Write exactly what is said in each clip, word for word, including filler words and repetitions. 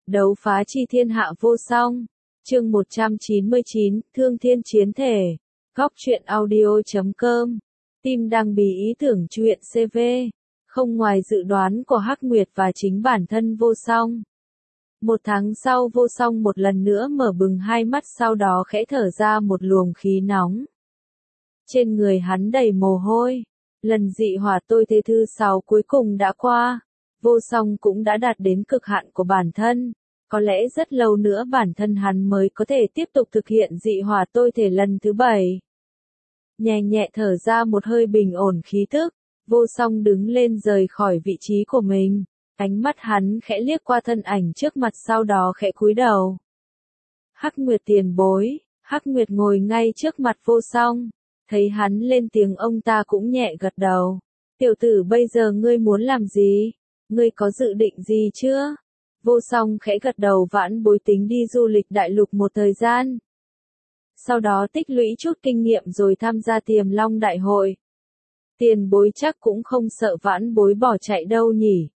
Đấu phá chi thiên hạ vô song. Chương một trăm chín mươi chín, Thương Thiên Chiến Thể. Góc truyện audio chấm com. Tim đang bí ý tưởng truyện xê vê. Không ngoài dự đoán của Hắc Nguyệt và chính bản thân Vô Song. Một tháng sau Vô Song một lần nữa mở bừng hai mắt, sau đó khẽ thở ra một luồng khí nóng. Trên người hắn đầy mồ hôi. Lần dị hỏa tôi thế thứ sáu cuối cùng đã qua. Vô Song cũng đã đạt đến cực hạn của bản thân. Có lẽ rất lâu nữa bản thân hắn mới có thể tiếp tục thực hiện dị hỏa tôi thể lần thứ bảy. Nhẹ nhẹ thở ra một hơi bình ổn khí tức, Vô Song đứng lên rời khỏi vị trí của mình. Ánh mắt hắn khẽ liếc qua thân ảnh trước mặt, sau đó khẽ cúi đầu. Hắc Nguyệt tiền bối. Hắc Nguyệt ngồi ngay trước mặt Vô Song. Thấy hắn lên tiếng, ông ta cũng nhẹ gật đầu. Tiểu tử, bây giờ ngươi muốn làm gì? Ngươi có dự định gì chưa? Vô Song khẽ gật đầu. Vãn Bối tính đi du lịch đại lục một thời gian. Sau đó tích lũy chút kinh nghiệm rồi tham gia Tiềm Long đại hội. Tiền bối chắc cũng không sợ Vãn Bối bỏ chạy đâu nhỉ?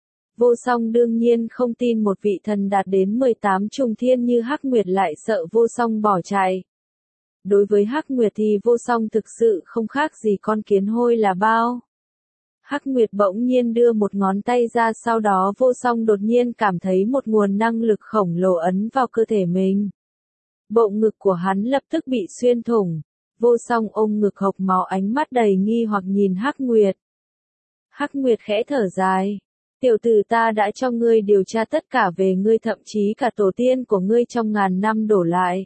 Vô Song đương nhiên không tin một vị thần đạt đến mười tám trùng thiên như Hắc Nguyệt lại sợ Vô Song bỏ chạy. Đối với Hắc Nguyệt thì Vô Song thực sự không khác gì con kiến hôi là bao. Hắc Nguyệt bỗng nhiên đưa một ngón tay ra, sau đó Vô Song đột nhiên cảm thấy một nguồn năng lực khổng lồ ấn vào cơ thể mình. Bộ ngực của hắn lập tức bị xuyên thủng. Vô Song ôm ngực hộc máu, ánh mắt đầy nghi hoặc nhìn Hắc Nguyệt. Hắc Nguyệt khẽ thở dài. Tiểu tử, ta đã cho ngươi điều tra tất cả về ngươi, thậm chí cả tổ tiên của ngươi trong ngàn năm đổ lại.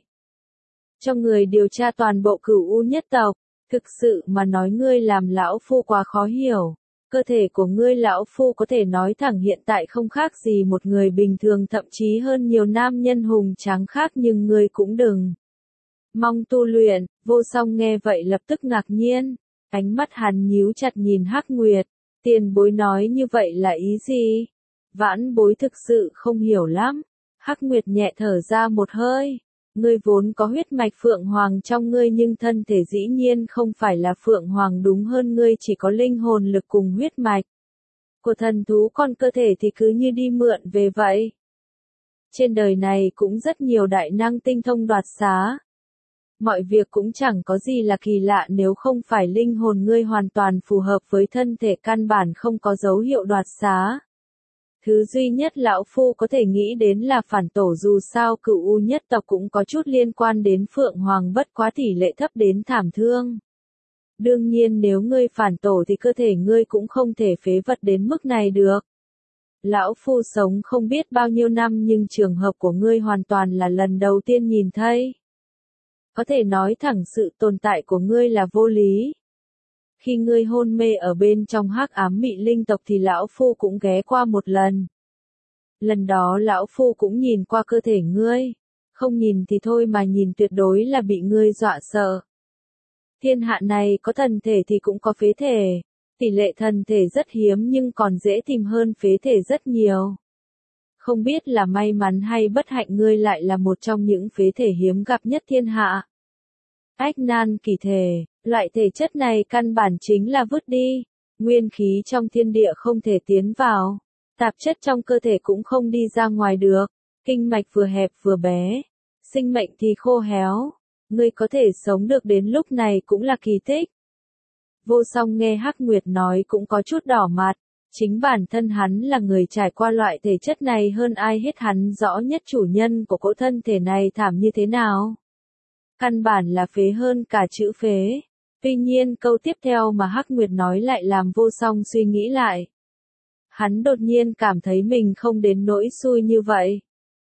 Cho người điều tra toàn bộ Cửu U nhất tộc. Thực sự mà nói, ngươi làm lão phu quá khó hiểu. Cơ thể của ngươi lão phu có thể nói thẳng hiện tại không khác gì một người bình thường, thậm chí hơn nhiều nam nhân hùng tráng khác, nhưng ngươi cũng đừng mong tu luyện. Vô Song nghe vậy lập tức ngạc nhiên. Ánh mắt hắn nhíu chặt nhìn Hắc Nguyệt. Tiền bối nói như vậy là ý gì? Vãn Bối thực sự không hiểu lắm. Hắc Nguyệt nhẹ thở ra một hơi. Ngươi vốn có huyết mạch Phượng Hoàng trong ngươi, nhưng thân thể dĩ nhiên không phải là Phượng Hoàng, đúng hơn ngươi chỉ có linh hồn lực cùng huyết mạch của thần thú, còn cơ thể thì cứ như đi mượn về vậy. Trên đời này cũng rất nhiều đại năng tinh thông đoạt xá. Mọi việc cũng chẳng có gì là kỳ lạ, nếu không phải linh hồn ngươi hoàn toàn phù hợp với thân thể, căn bản không có dấu hiệu đoạt xá. Thứ duy nhất lão phu có thể nghĩ đến là phản tổ, dù sao Cửu U nhất tộc cũng có chút liên quan đến Phượng Hoàng, bất quá tỷ lệ thấp đến thảm thương. Đương nhiên nếu ngươi phản tổ thì cơ thể ngươi cũng không thể phế vật đến mức này được. Lão phu sống không biết bao nhiêu năm, nhưng trường hợp của ngươi hoàn toàn là lần đầu tiên nhìn thấy. Có thể nói thẳng sự tồn tại của ngươi là vô lý. Khi ngươi hôn mê ở bên trong hắc ám mị linh tộc thì lão phu cũng ghé qua một lần. Lần đó lão phu cũng nhìn qua cơ thể ngươi. Không nhìn thì thôi mà nhìn tuyệt đối là bị ngươi dọa sợ. Thiên hạ này có thần thể thì cũng có phế thể. Tỷ lệ thần thể rất hiếm nhưng còn dễ tìm hơn phế thể rất nhiều. Không biết là may mắn hay bất hạnh, ngươi lại là một trong những phế thể hiếm gặp nhất thiên hạ. Ách nan kỳ thể, loại thể chất này căn bản chính là vứt đi. Nguyên khí trong thiên địa không thể tiến vào. Tạp chất trong cơ thể cũng không đi ra ngoài được. Kinh mạch vừa hẹp vừa bé. Sinh mệnh thì khô héo. Ngươi có thể sống được đến lúc này cũng là kỳ tích. Vô Song nghe Hắc Nguyệt nói cũng có chút đỏ mặt. Chính bản thân hắn là người trải qua loại thể chất này hơn ai hết, hắn rõ nhất chủ nhân của cỗ thân thể này thảm như thế nào. Căn bản là phế hơn cả chữ phế. Tuy nhiên câu tiếp theo mà Hắc Nguyệt nói lại làm Vô Song suy nghĩ lại. Hắn đột nhiên cảm thấy mình không đến nỗi xui như vậy.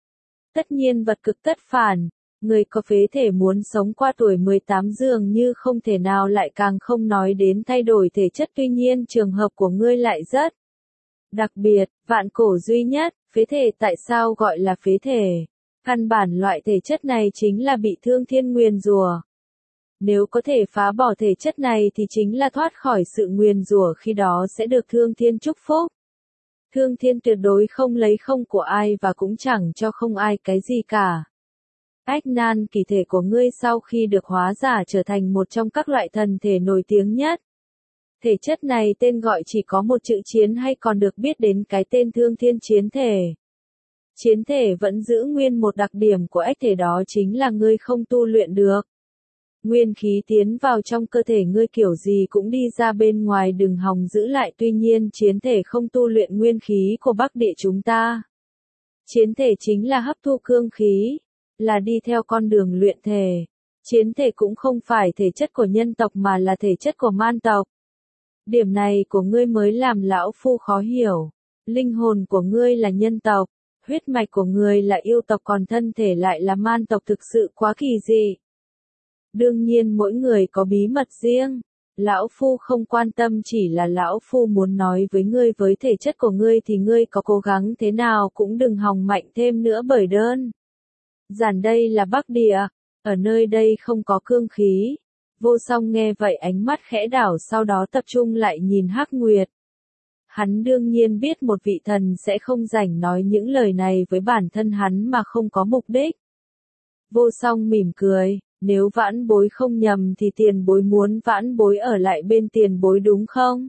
Tất nhiên vật cực tất phản. Người có phế thể muốn sống qua tuổi mười tám dường như không thể nào, lại càng không nói đến thay đổi thể chất. Tuy nhiên trường hợp của ngươi lại rất đặc biệt, vạn cổ duy nhất. Phế thể tại sao gọi là phế thể? Căn bản loại thể chất này chính là bị Thương Thiên nguyền rủa. Nếu có thể phá bỏ thể chất này thì chính là thoát khỏi sự nguyền rủa, khi đó sẽ được Thương Thiên chúc phúc. Thương Thiên tuyệt đối không lấy không của ai và cũng chẳng cho không ai cái gì cả. Ách nan kỳ thể của ngươi sau khi được hóa giả trở thành một trong các loại thần thể nổi tiếng nhất. Thể chất này tên gọi chỉ có một chữ chiến, hay còn được biết đến cái tên Thương Thiên chiến thể. Chiến thể vẫn giữ nguyên một đặc điểm của ách thể, đó chính là ngươi không tu luyện được. Nguyên khí tiến vào trong cơ thể ngươi kiểu gì cũng đi ra bên ngoài, đừng hòng giữ lại. Tuy nhiên chiến thể không tu luyện nguyên khí của Bắc Địa chúng ta. Chiến thể chính là hấp thu cương khí, là đi theo con đường luyện thể. Chiến thể cũng không phải thể chất của nhân tộc mà là thể chất của man tộc. Điểm này của ngươi mới làm lão phu khó hiểu. Linh hồn của ngươi là nhân tộc, huyết mạch của ngươi là yêu tộc, còn thân thể lại là man tộc, thực sự quá kỳ dị. Đương nhiên mỗi người có bí mật riêng. Lão phu không quan tâm, chỉ là lão phu muốn nói với ngươi, với thể chất của ngươi thì ngươi có cố gắng thế nào cũng đừng hòng mạnh thêm nữa, bởi đơn giản đây là Bắc Địa, ở nơi đây không có cương khí. Vô Song nghe vậy ánh mắt khẽ đảo, sau đó tập trung lại nhìn Hắc Nguyệt. Hắn đương nhiên biết một vị thần sẽ không rảnh nói những lời này với bản thân hắn mà không có mục đích. Vô Song mỉm cười, nếu vãn bối không nhầm thì tiền bối muốn vãn bối ở lại bên tiền bối đúng không?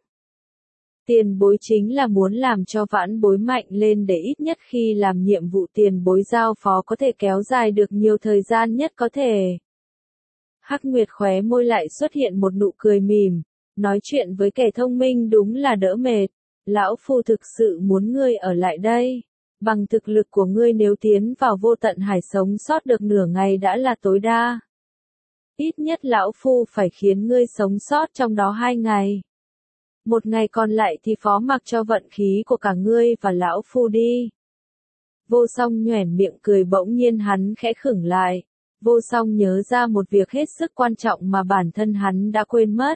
Tiền bối chính là muốn làm cho vãn bối mạnh lên, để ít nhất khi làm nhiệm vụ tiền bối giao phó có thể kéo dài được nhiều thời gian nhất có thể. Hắc Nguyệt khóe môi lại xuất hiện một nụ cười mỉm, nói chuyện với kẻ thông minh đúng là đỡ mệt. Lão phu thực sự muốn ngươi ở lại đây. Bằng thực lực của ngươi nếu tiến vào vô tận hải sống sót được nửa ngày đã là tối đa. Ít nhất lão phu phải khiến ngươi sống sót trong đó hai ngày. Một ngày còn lại thì phó mặc cho vận khí của cả ngươi và lão phu đi. Vô Song nhoẻn miệng cười, bỗng nhiên hắn khẽ khửng lại. Vô Song nhớ ra một việc hết sức quan trọng mà bản thân hắn đã quên mất.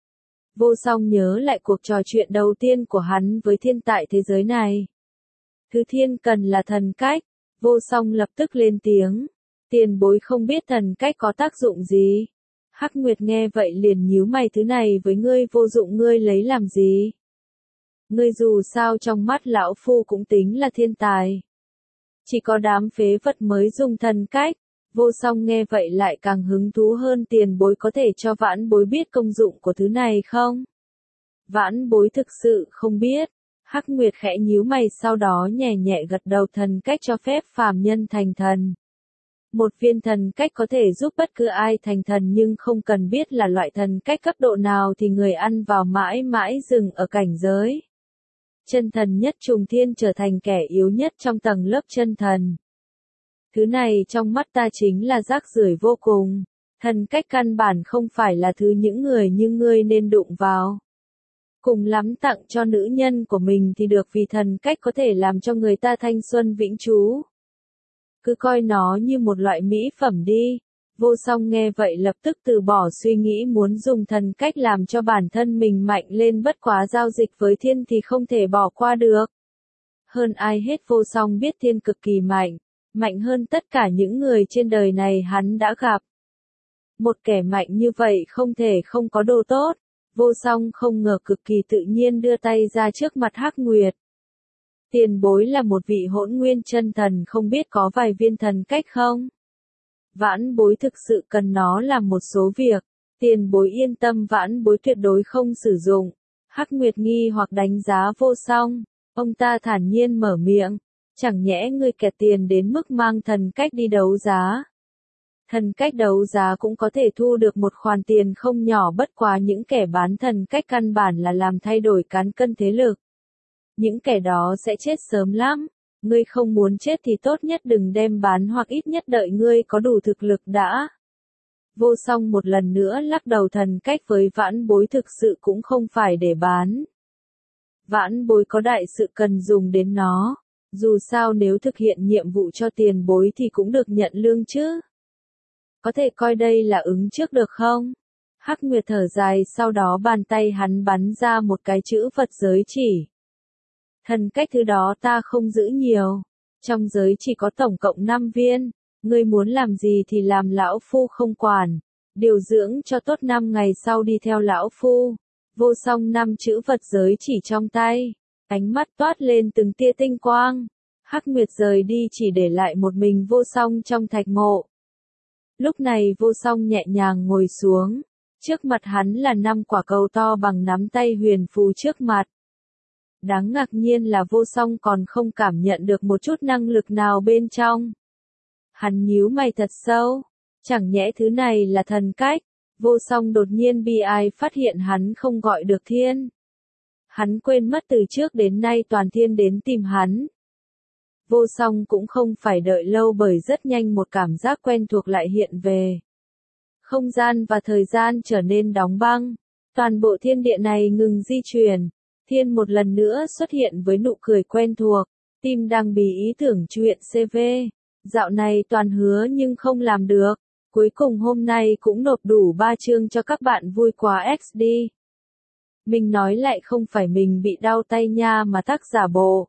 Vô Song nhớ lại cuộc trò chuyện đầu tiên của hắn với thiên tại thế giới này. Thứ thiên cần là thần cách. Vô Song lập tức lên tiếng. Tiền bối không biết thần cách có tác dụng gì. Hắc Nguyệt nghe vậy liền nhíu mày, thứ này với ngươi vô dụng, ngươi lấy làm gì? Ngươi dù sao trong mắt lão phu cũng tính là thiên tài. Chỉ có đám phế vật mới dùng thần cách. Vô Song nghe vậy lại càng hứng thú hơn, tiền bối có thể cho vãn bối biết công dụng của thứ này không? Vãn bối thực sự không biết. Hắc Nguyệt khẽ nhíu mày, sau đó nhẹ nhẹ gật đầu, thần cách cho phép phàm nhân thành thần. Một viên thần cách có thể giúp bất cứ ai thành thần, nhưng không cần biết là loại thần cách cấp độ nào thì người ăn vào mãi mãi dừng ở cảnh giới chân thần nhất trùng thiên, trở thành kẻ yếu nhất trong tầng lớp chân thần. Thứ này trong mắt ta chính là rác rưởi vô cùng. Thần cách căn bản không phải là thứ những người như ngươi nên đụng vào. Cùng lắm tặng cho nữ nhân của mình thì được, vì thần cách có thể làm cho người ta thanh xuân vĩnh trú. Cứ coi nó như một loại mỹ phẩm đi. Vô Song nghe vậy lập tức từ bỏ suy nghĩ muốn dùng thần cách làm cho bản thân mình mạnh lên, bất quá giao dịch với thiên thì không thể bỏ qua được. Hơn ai hết Vô Song biết thiên cực kỳ mạnh, mạnh hơn tất cả những người trên đời này hắn đã gặp. Một kẻ mạnh như vậy không thể không có đồ tốt. Vô Song không ngờ cực kỳ tự nhiên đưa tay ra trước mặt Hắc Nguyệt. Tiền bối là một vị hỗn nguyên chân thần, không biết có vài viên thần cách không? Vãn bối thực sự cần nó làm một số việc. Tiền bối yên tâm, vãn bối tuyệt đối không sử dụng. Hắc Nguyệt nghi hoặc đánh giá Vô Song. Ông ta thản nhiên mở miệng. Chẳng nhẽ ngươi kẹt tiền đến mức mang thần cách đi đấu giá? Thần cách đấu giá cũng có thể thu được một khoản tiền không nhỏ, bất quá những kẻ bán thần cách căn bản là làm thay đổi cán cân thế lực. Những kẻ đó sẽ chết sớm lắm. Ngươi không muốn chết thì tốt nhất đừng đem bán, hoặc ít nhất đợi ngươi có đủ thực lực đã. Vô Song một lần nữa lắc đầu, thần cách với vãn bối thực sự cũng không phải để bán. Vãn bối có đại sự cần dùng đến nó. Dù sao nếu thực hiện nhiệm vụ cho tiền bối thì cũng được nhận lương chứ. Có thể coi đây là ứng trước được không? Hắc Nguyệt thở dài, sau đó bàn tay hắn bắn ra một cái chữ vật giới chỉ. Thần cách thứ đó ta không giữ nhiều. Trong giới chỉ có tổng cộng năm viên. Ngươi muốn làm gì thì làm, lão phu không quản. Điều dưỡng cho tốt, năm ngày sau đi theo lão phu. Vô Song năm chữ vật giới chỉ trong tay. Ánh mắt toát lên từng tia tinh quang. Hắc Nguyệt rời đi chỉ để lại một mình Vô Song trong thạch mộ. Lúc này Vô Song nhẹ nhàng ngồi xuống. Trước mặt hắn là năm quả cầu to bằng nắm tay huyền phù trước mặt. Đáng ngạc nhiên là Vô Song còn không cảm nhận được một chút năng lực nào bên trong. Hắn nhíu mày thật sâu, chẳng nhẽ thứ này là thần cách. Vô Song đột nhiên bi ai phát hiện hắn không gọi được thiên. Hắn quên mất từ trước đến nay toàn thiên đến tìm hắn. Vô Song cũng không phải đợi lâu bởi rất nhanh một cảm giác quen thuộc lại hiện về. Không gian và thời gian trở nên đóng băng. Toàn bộ thiên địa này ngừng di chuyển. Thiên một lần nữa xuất hiện với nụ cười quen thuộc. Tim đang bí ý tưởng chuyện xê vê. Dạo này toàn hứa nhưng không làm được. Cuối cùng hôm nay cũng nộp đủ ba chương cho các bạn vui quá ích đi. Mình nói lại không phải mình bị đau tay nha mà tác giả bộ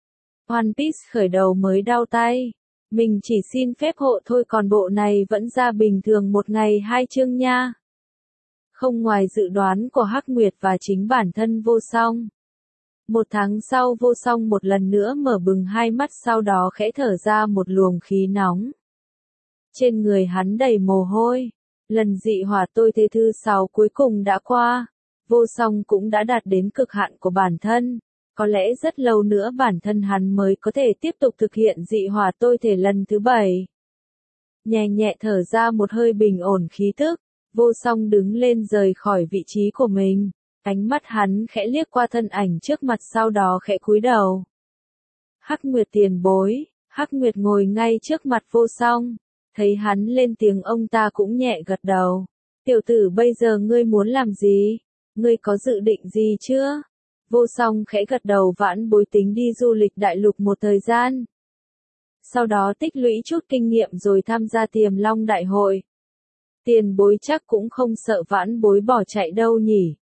One Piece khởi đầu mới đau tay. Mình chỉ xin phép hộ thôi còn bộ này vẫn ra bình thường một ngày hai chương nha. Không ngoài dự đoán của Hắc Nguyệt và chính bản thân Vô Song. Một tháng sau Vô Song một lần nữa mở bừng hai mắt sau đó khẽ thở ra một luồng khí nóng. Trên người hắn đầy mồ hôi. Lần dị hỏa tôi thế thứ sáu cuối cùng đã qua. Vô Song cũng đã đạt đến cực hạn của bản thân. Có lẽ rất lâu nữa bản thân hắn mới có thể tiếp tục thực hiện dị hỏa tôi thể lần thứ bảy. Nhẹ nhẹ thở ra một hơi bình ổn khí tức. Vô Song đứng lên rời khỏi vị trí của mình. Ánh mắt hắn khẽ liếc qua thân ảnh trước mặt sau đó khẽ cúi đầu. Hắc Nguyệt tiền bối. Hắc Nguyệt ngồi ngay trước mặt Vô Song. Thấy hắn lên tiếng ông ta cũng nhẹ gật đầu. Tiểu tử bây giờ ngươi muốn làm gì? Ngươi có dự định gì chưa? Vô Song khẽ gật đầu vãn bối tính đi du lịch đại lục một thời gian. Sau đó tích lũy chút kinh nghiệm rồi tham gia Tiềm Long đại hội. Tiền bối chắc cũng không sợ vãn bối bỏ chạy đâu nhỉ?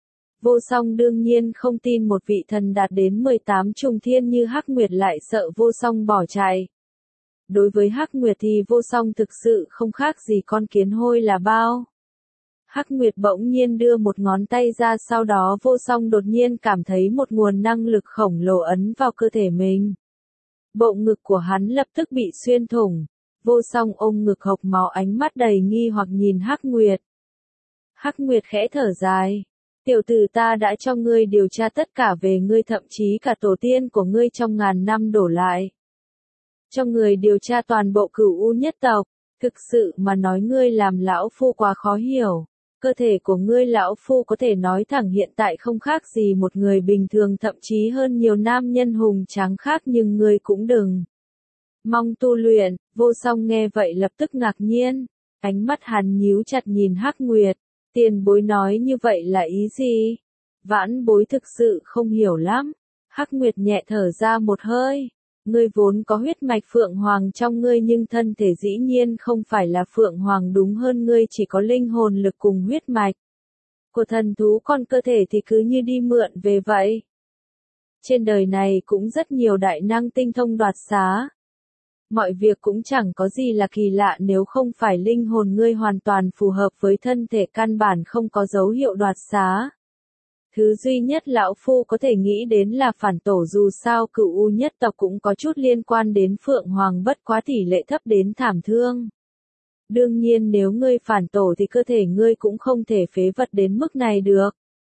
Vô Song đương nhiên không tin một vị thần đạt đến mười tám trùng thiên như Hắc Nguyệt lại sợ Vô Song bỏ chạy. Đối với Hắc Nguyệt thì Vô Song thực sự không khác gì con kiến hôi là bao. Hắc Nguyệt bỗng nhiên đưa một ngón tay ra sau đó Vô Song đột nhiên cảm thấy một nguồn năng lực khổng lồ ấn vào cơ thể mình. Bộ ngực của hắn lập tức bị xuyên thủng. Vô Song ôm ngực hộc máu ánh mắt đầy nghi hoặc nhìn Hắc Nguyệt. Hắc Nguyệt khẽ thở dài. Tiểu tử ta đã cho ngươi điều tra tất cả về ngươi thậm chí cả tổ tiên của ngươi trong ngàn năm đổ lại. Cho người điều tra toàn bộ Cửu U nhất tộc. Thực sự mà nói ngươi làm lão phu quá khó hiểu. Cơ thể của ngươi lão phu có thể nói thẳng hiện tại không khác gì một người bình thường thậm chí hơn nhiều nam nhân hùng tráng khác nhưng ngươi cũng đừng mong tu luyện. Vô Song nghe vậy lập tức ngạc nhiên. Ánh mắt hắn nhíu chặt nhìn Hắc Nguyệt. Tiền bối nói như vậy là ý gì? Vãn bối thực sự không hiểu lắm. Hắc Nguyệt nhẹ thở ra một hơi. Ngươi vốn có huyết mạch Phượng Hoàng trong ngươi nhưng thân thể dĩ nhiên không phải là Phượng Hoàng đúng hơn ngươi chỉ có linh hồn lực cùng huyết mạch của thần thú còn cơ thể thì cứ như đi mượn về vậy. Trên đời này cũng rất nhiều đại năng tinh thông đoạt xá. Mọi việc cũng chẳng có gì là kỳ lạ nếu không phải linh hồn ngươi hoàn toàn phù hợp với thân thể căn bản không có dấu hiệu đoạt xá. Thứ duy nhất lão phu có thể nghĩ đến là phản tổ dù sao Cửu U nhất tộc cũng có chút liên quan đến Phượng Hoàng bất quá tỷ lệ thấp đến thảm thương. Đương nhiên nếu ngươi phản tổ thì cơ thể ngươi cũng không thể phế vật đến mức này được.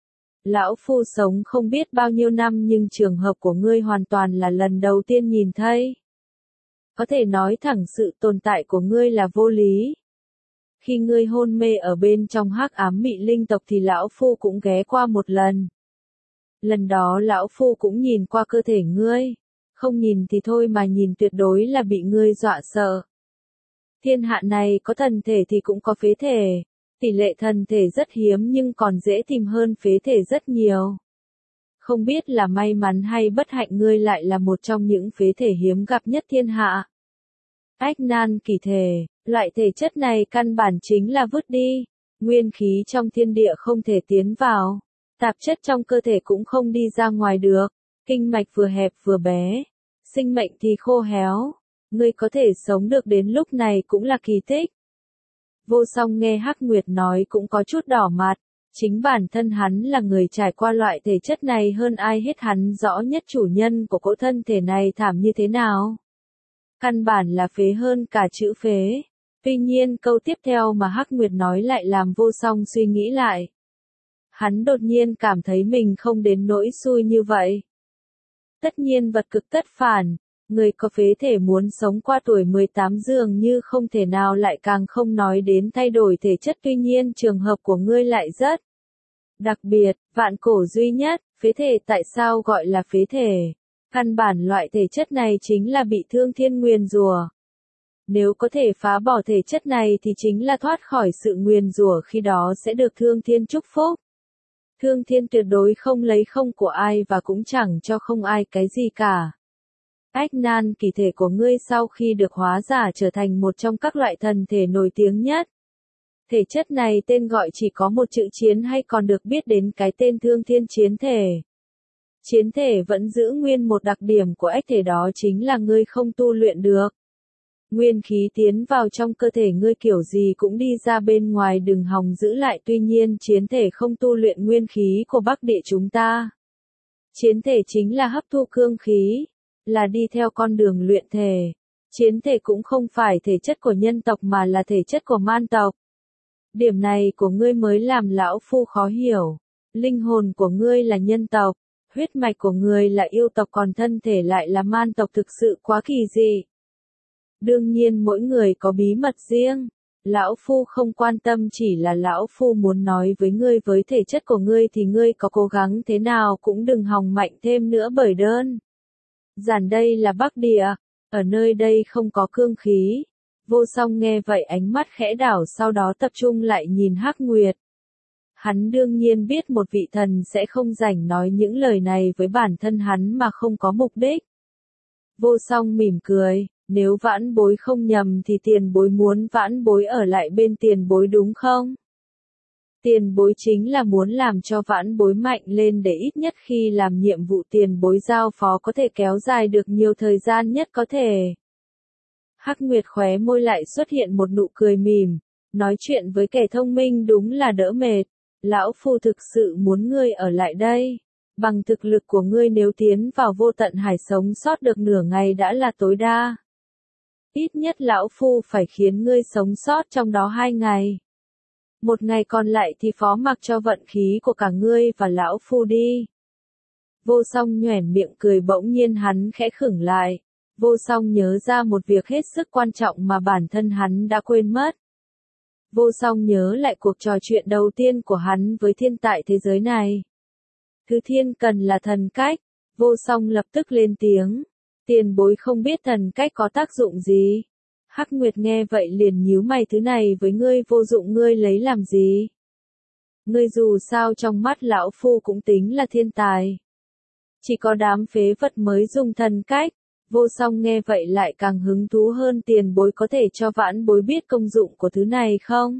Lão phu sống không biết bao nhiêu năm nhưng trường hợp của ngươi hoàn toàn là lần đầu tiên nhìn thấy. Có thể nói thẳng sự tồn tại của ngươi là vô lý. Khi ngươi hôn mê ở bên trong hắc ám mị linh tộc thì lão phu cũng ghé qua một lần. Lần đó lão phu cũng nhìn qua cơ thể ngươi. Không nhìn thì thôi mà nhìn tuyệt đối là bị ngươi dọa sợ. Thiên hạ này có thần thể thì cũng có phế thể. Tỷ lệ thần thể rất hiếm nhưng còn dễ tìm hơn phế thể rất nhiều. Không biết là may mắn hay bất hạnh ngươi lại là một trong những phế thể hiếm gặp nhất thiên hạ. Ách nan kỳ thể, loại thể chất này căn bản chính là vứt đi. Nguyên khí trong thiên địa không thể tiến vào. Tạp chất trong cơ thể cũng không đi ra ngoài được. Kinh mạch vừa hẹp vừa bé. Sinh mệnh thì khô héo. Ngươi có thể sống được đến lúc này cũng là kỳ tích. Vô Song nghe Hắc Nguyệt nói cũng có chút đỏ mặt. Chính bản thân hắn là người trải qua loại thể chất này hơn ai hết hắn rõ nhất chủ nhân của cỗ thân thể này thảm như thế nào. Căn bản là phế hơn cả chữ phế. Tuy nhiên câu tiếp theo mà Hắc Nguyệt nói lại làm Vô Song suy nghĩ lại. Hắn đột nhiên cảm thấy mình không đến nỗi xui như vậy. Tất nhiên vật cực tất phản, người có phế thể muốn sống qua tuổi mười tám dường như không thể nào, lại càng không nói đến thay đổi thể chất, tuy nhiên trường hợp của ngươi lại rất đặc biệt, vạn cổ duy nhất. Phế thể tại sao gọi là phế thể? Căn bản loại thể chất này chính là bị thương thiên nguyền rủa. Nếu có thể phá bỏ thể chất này thì chính là thoát khỏi sự nguyền rủa, khi đó sẽ được thương thiên chúc phúc. Thương thiên tuyệt đối không lấy không của ai và cũng chẳng cho không ai cái gì cả. Ách nan kỳ thể của ngươi sau khi được hóa giả trở thành một trong các loại thần thể nổi tiếng nhất. Thể chất này tên gọi chỉ có một chữ chiến, hay còn được biết đến cái tên thương thiên chiến thể. Chiến thể vẫn giữ nguyên một đặc điểm của ách thể, đó chính là ngươi không tu luyện được. Nguyên khí tiến vào trong cơ thể ngươi kiểu gì cũng đi ra bên ngoài, đừng hòng giữ lại. Tuy nhiên chiến thể không tu luyện nguyên khí của Bắc Địa chúng ta. Chiến thể chính là hấp thu cương khí, là đi theo con đường luyện thể. Chiến thể cũng không phải thể chất của nhân tộc mà là thể chất của man tộc. Điểm này của ngươi mới làm lão phu khó hiểu. Linh hồn của ngươi là nhân tộc, huyết mạch của ngươi là yêu tộc, còn thân thể lại là man tộc, thực sự quá kỳ dị. Đương nhiên mỗi người có bí mật riêng. Lão phu không quan tâm, chỉ là lão phu muốn nói với ngươi, với thể chất của ngươi thì ngươi có cố gắng thế nào cũng đừng hòng mạnh thêm nữa, bởi đơn giản đây là Bắc Địa, ở nơi đây không có cương khí. Vô Song nghe vậy ánh mắt khẽ đảo, sau đó tập trung lại nhìn Hắc Nguyệt. Hắn đương nhiên biết một vị thần sẽ không rảnh nói những lời này với bản thân hắn mà không có mục đích. Vô Song mỉm cười, nếu vãn bối không nhầm thì tiền bối muốn vãn bối ở lại bên tiền bối đúng không? Tiền bối chính là muốn làm cho vãn bối mạnh lên, để ít nhất khi làm nhiệm vụ tiền bối giao phó có thể kéo dài được nhiều thời gian nhất có thể. Hắc Nguyệt khóe môi lại xuất hiện một nụ cười mỉm, nói chuyện với kẻ thông minh đúng là đỡ mệt. Lão phu thực sự muốn ngươi ở lại đây. Bằng thực lực của ngươi nếu tiến vào vô tận hải sống sót được nửa ngày đã là tối đa. Ít nhất lão phu phải khiến ngươi sống sót trong đó hai ngày. Một ngày còn lại thì phó mặc cho vận khí của cả ngươi và lão phu đi. Vô Song nhoẻn miệng cười, bỗng nhiên hắn khẽ khửng lại. Vô Song nhớ ra một việc hết sức quan trọng mà bản thân hắn đã quên mất. Vô Song nhớ lại cuộc trò chuyện đầu tiên của hắn với thiên tại thế giới này. Thứ thiên cần là thần cách. Vô Song lập tức lên tiếng. Tiền bối không biết thần cách có tác dụng gì? Hắc Nguyệt nghe vậy liền nhíu mày, thứ này với ngươi vô dụng, ngươi lấy làm gì? Ngươi dù sao trong mắt lão phu cũng tính là thiên tài. Chỉ có đám phế vật mới dùng thần cách. Vô Song nghe vậy lại càng hứng thú hơn, tiền bối có thể cho vãn bối biết công dụng của thứ này không?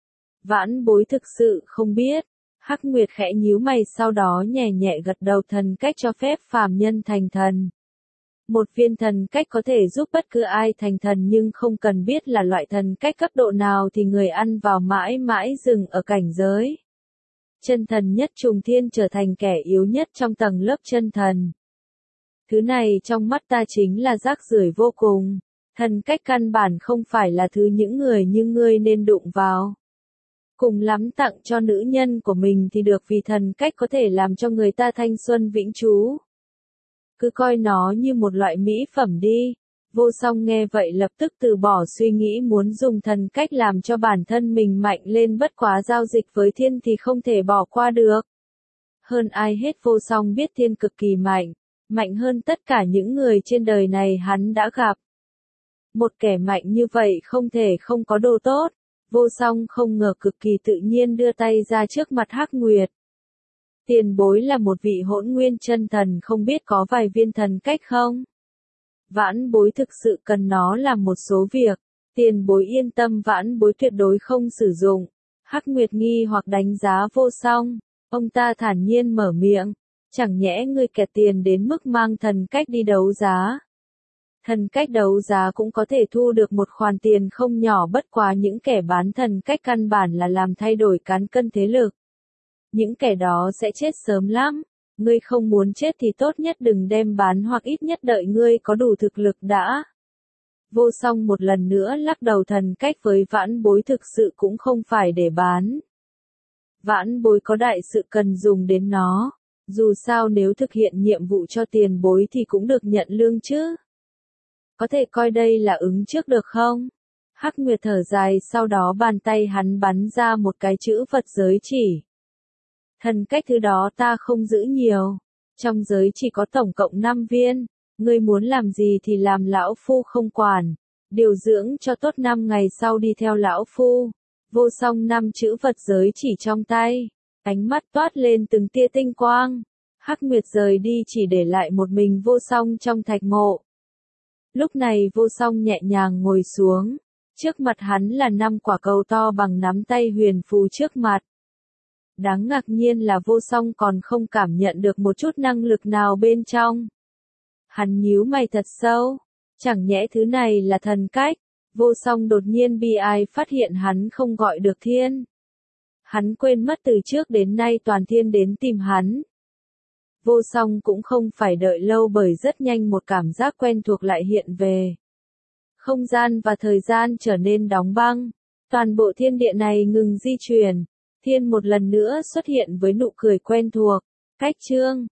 Vãn bối thực sự không biết. Hắc Nguyệt khẽ nhíu mày, sau đó nhẹ nhẹ gật đầu, thần cách cho phép phàm nhân thành thần. Một viên thần cách có thể giúp bất cứ ai thành thần, nhưng không cần biết là loại thần cách cấp độ nào thì người ăn vào mãi mãi dừng ở cảnh giới chân thần nhất trùng thiên, trở thành kẻ yếu nhất trong tầng lớp chân thần. Thứ này trong mắt ta chính là rác rưởi vô cùng. Thần cách căn bản không phải là thứ những người như ngươi nên đụng vào. Cùng lắm tặng cho nữ nhân của mình thì được, vì thần cách có thể làm cho người ta thanh xuân vĩnh trú. Cứ coi nó như một loại mỹ phẩm đi. Vô Song nghe vậy lập tức từ bỏ suy nghĩ muốn dùng thần cách làm cho bản thân mình mạnh lên, bất quá giao dịch với thiên thì không thể bỏ qua được. Hơn ai hết Vô Song biết thiên cực kỳ mạnh, mạnh hơn tất cả những người trên đời này hắn đã gặp. Một kẻ mạnh như vậy không thể không có đồ tốt. Vô Song không ngờ cực kỳ tự nhiên đưa tay ra trước mặt Hắc Nguyệt. Tiền bối là một vị hỗn nguyên chân thần, không biết có vài viên thần cách không? Vãn bối thực sự cần nó làm một số việc. Tiền bối yên tâm, vãn bối tuyệt đối không sử dụng. Hắc Nguyệt nghi hoặc đánh giá Vô Song. Ông ta thản nhiên mở miệng. Chẳng nhẽ ngươi kẹt tiền đến mức mang thần cách đi đấu giá? Thần cách đấu giá cũng có thể thu được một khoản tiền không nhỏ, bất quá những kẻ bán thần cách căn bản là làm thay đổi cán cân thế lực. Những kẻ đó sẽ chết sớm lắm. Ngươi không muốn chết thì tốt nhất đừng đem bán, hoặc ít nhất đợi ngươi có đủ thực lực đã. Vô Song một lần nữa lắc đầu, thần cách với vãn bối thực sự cũng không phải để bán. Vãn bối có đại sự cần dùng đến nó. Dù sao nếu thực hiện nhiệm vụ cho tiền bối thì cũng được nhận lương chứ. Có thể coi đây là ứng trước được không? Hắc Nguyệt thở dài, sau đó bàn tay hắn bắn ra một cái chữ vật giới chỉ. Thần cách thứ đó ta không giữ nhiều. Trong giới chỉ có tổng cộng năm viên. Ngươi muốn làm gì thì làm, lão phu không quản. Điều dưỡng cho tốt, năm ngày sau đi theo lão phu. Vô Song năm chữ vật giới chỉ trong tay. Ánh mắt toát lên từng tia tinh quang. Hắc Nguyệt rời đi chỉ để lại một mình Vô Song trong thạch mộ. Lúc này Vô Song nhẹ nhàng ngồi xuống. Trước mặt hắn là năm quả cầu to bằng nắm tay huyền phù trước mặt. Đáng ngạc nhiên là Vô Song còn không cảm nhận được một chút năng lực nào bên trong. Hắn nhíu mày thật sâu. Chẳng nhẽ thứ này là thần cách? Vô Song đột nhiên bi ai phát hiện hắn không gọi được thiên. Hắn quên mất từ trước đến nay toàn thiên đến tìm hắn. Vô Song cũng không phải đợi lâu bởi rất nhanh một cảm giác quen thuộc lại hiện về. Không gian và thời gian trở nên đóng băng. Toàn bộ thiên địa này ngừng di chuyển. Thiên một lần nữa xuất hiện với nụ cười quen thuộc. Cách chương